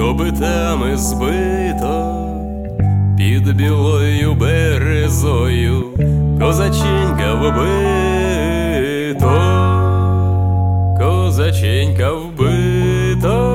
копитами збито, під білою березою козаченька вбито, козаченька вбито.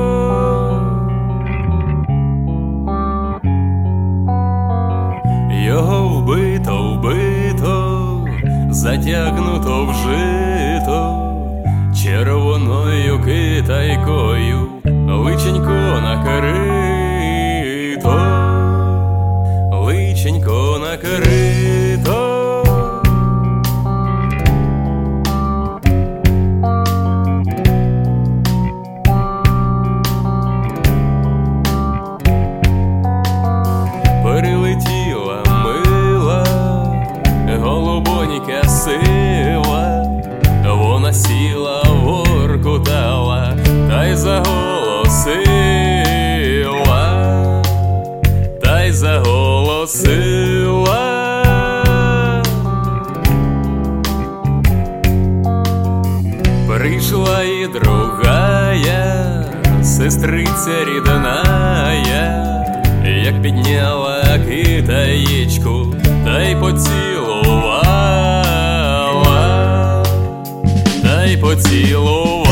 Його вбито, затягнуто в жито, червоною китайкою личенько накрито, личенько накрито. Перелетіла мила голубонька сила, вона сіла, воркутала, та й заголосила, та й заголосила. Прийшла і другая, сестриця рідная, як підняла китаєчку, та й поцілувала, та й поцілувала.